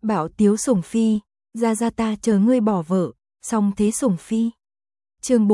Bảo Tiếu sủng phi, ra ta chờ ngươi bỏ vợ, xong thế sủng phi. Chương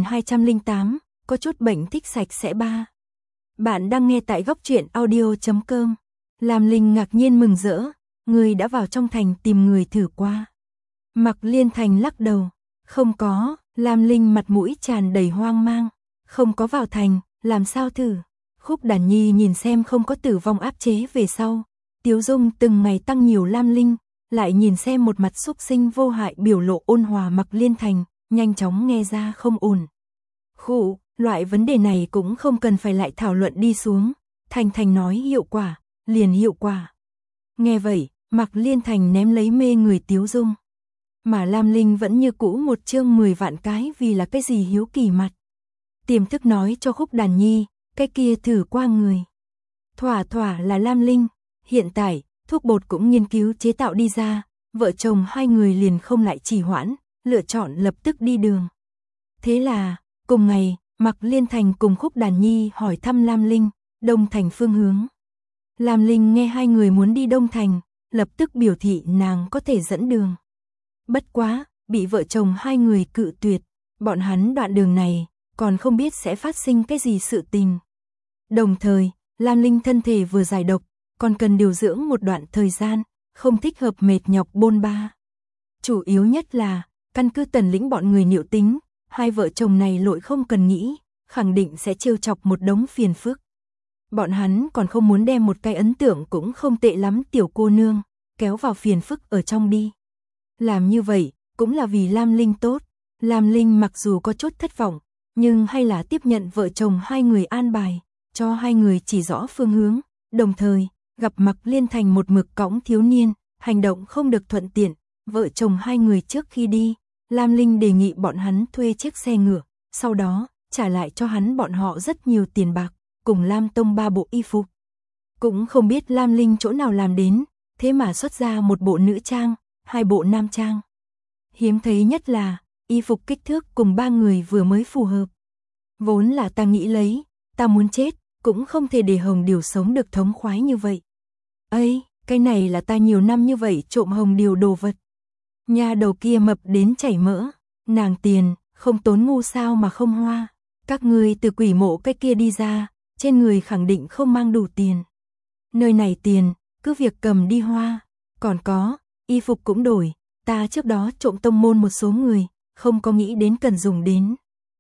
4208, có chút bệnh thích sạch sẽ ba. Bạn đang nghe tại góc truyện audio.com. Lam Linh ngạc nhiên mừng rỡ, ngươi đã vào trong thành tìm người thử qua. Mạc Liên Thành lắc đầu, không có. Lam Linh mặt mũi tràn đầy hoang mang, không có vào thành, làm sao thử. Khúc Đàn Nhi nhìn xem không có tử vong áp chế về sau, Tiếu Dung từng ngày tăng nhiều. Lam Linh lại nhìn xem một mặt xúc sinh vô hại biểu lộ ôn hòa Mạc Liên Thành, nhanh chóng nghe ra không ổn. Khụ, loại vấn đề này cũng không cần phải lại thảo luận đi xuống, Thành nói hiệu quả, liền hiệu quả. Nghe vậy, Mạc Liên Thành ném lấy mê người Tiếu Dung. Mà Lam Linh vẫn như cũ một chương 10 vạn cái vì là cái gì hiếu kỳ mặt. Tiềm thức nói cho Khúc Đàn Nhi, cái kia thử qua người. Thỏa là Lam Linh, hiện tại, thuốc bột cũng nghiên cứu chế tạo đi ra, vợ chồng hai người liền không lại trì hoãn, lựa chọn lập tức đi đường. Thế là, cùng ngày, Mạc Liên Thành cùng Khúc Đàn Nhi hỏi thăm Lam Linh, Đông Thành phương hướng. Lam Linh nghe hai người muốn đi Đông Thành, lập tức biểu thị nàng có thể dẫn đường. Bất quá, bị vợ chồng hai người cự tuyệt, bọn hắn đoạn đường này, còn không biết sẽ phát sinh cái gì sự tình. Đồng thời, Lam Linh thân thể vừa giải độc, còn cần điều dưỡng một đoạn thời gian, không thích hợp mệt nhọc bôn ba. Chủ yếu nhất là, căn cứ Tần Lĩnh bọn người Niệu tính, hai vợ chồng này lội không cần nghĩ, khẳng định sẽ trêu chọc một đống phiền phức. Bọn hắn còn không muốn đem một cái ấn tượng cũng không tệ lắm tiểu cô nương, kéo vào phiền phức ở trong đi. Làm như vậy, cũng là vì Lam Linh tốt. Lam Linh mặc dù có chút thất vọng, nhưng hay là tiếp nhận vợ chồng hai người an bài, cho hai người chỉ rõ phương hướng, đồng thời, gặp Mạc Liên Thành một mực cõng thiếu niên, hành động không được thuận tiện, vợ chồng hai người trước khi đi, Lam Linh đề nghị bọn hắn thuê chiếc xe ngựa, sau đó, trả lại cho hắn bọn họ rất nhiều tiền bạc, cùng Lam Tông 3 bộ y phục. Cũng không biết Lam Linh chỗ nào làm đến, thế mà xuất ra một bộ nữ trang, 2 bộ nam trang. Hiếm thấy nhất là, y phục kích thước cùng 3 người vừa mới phù hợp. Vốn là ta nghĩ lấy, ta muốn chết, cũng không thể để Hồng Điều sống được thống khoái như vậy. Ây, cái này là ta nhiều năm như vậy trộm Hồng Điều đồ vật. Nhà đầu kia mập đến chảy mỡ, nàng tiền, không tốn ngu sao mà không hoa. Các ngươi từ quỷ mộ cái kia đi ra, trên người khẳng định không mang đủ tiền. Nơi này tiền, cứ việc cầm đi hoa. Còn có, y phục cũng đổi, ta trước đó trộm tông môn một số người, không có nghĩ đến cần dùng đến.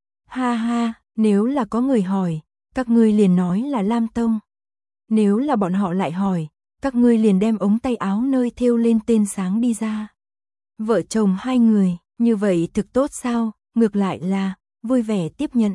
Ha ha, nếu là có người hỏi, các ngươi liền nói là Lam Tông. Nếu là bọn họ lại hỏi, các ngươi liền đem ống tay áo nơi thêu lên tên sáng đi ra. Vợ chồng hai người, như vậy thực tốt sao, ngược lại là, vui vẻ tiếp nhận.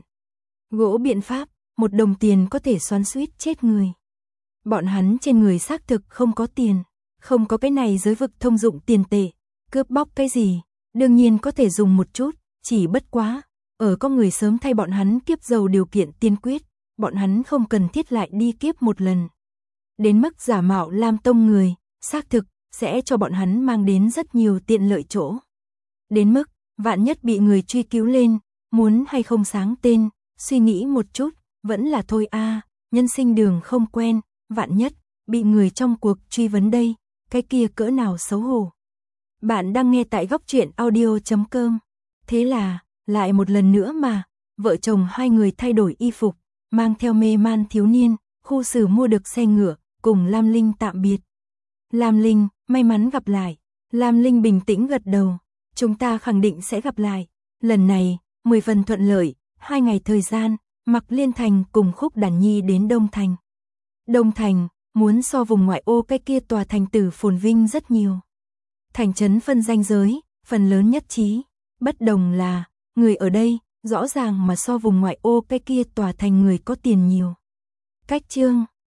Gỗ biện pháp, 1 đồng tiền có thể xoắn xuýt chết người. Bọn hắn trên người xác thực không có tiền, không có cái này giới vực thông dụng tiền tệ, cướp bóc cái gì, đương nhiên có thể dùng một chút, chỉ bất quá, ở có người sớm thay bọn hắn kiếp giàu điều kiện tiên quyết, bọn hắn không cần thiết lại đi kiếp một lần. Đến mức giả mạo Lam Tông người, xác thực, sẽ cho bọn hắn mang đến rất nhiều tiện lợi chỗ. Đến mức, vạn nhất bị người truy cứu lên, muốn hay không sáng tên, suy nghĩ một chút, vẫn là thôi a, nhân sinh đường không quen, vạn nhất, bị người trong cuộc truy vấn đây, cái kia cỡ nào xấu hổ. Bạn đang nghe tại góc truyện audio.com. Thế là, lại một lần nữa mà, vợ chồng hai người thay đổi y phục, mang theo mê man thiếu niên, khu xử mua được xe ngựa, cùng Lam Linh tạm biệt. Lam Linh, may mắn gặp lại. Lam Linh bình tĩnh gật đầu, chúng ta khẳng định sẽ gặp lại. Lần này, 10 phần thuận lợi, 2 ngày thời gian, Mạc Liên Thành cùng Khúc Đàn Nhi đến Đông Thành. Đông Thành, muốn so vùng ngoại ô cái kia tòa thành tử phồn vinh rất nhiều. Thành trấn phân ranh giới, phần lớn nhất trí, bất đồng là, người ở đây, rõ ràng mà so vùng ngoại ô cái kia tòa thành người có tiền nhiều. Cách chương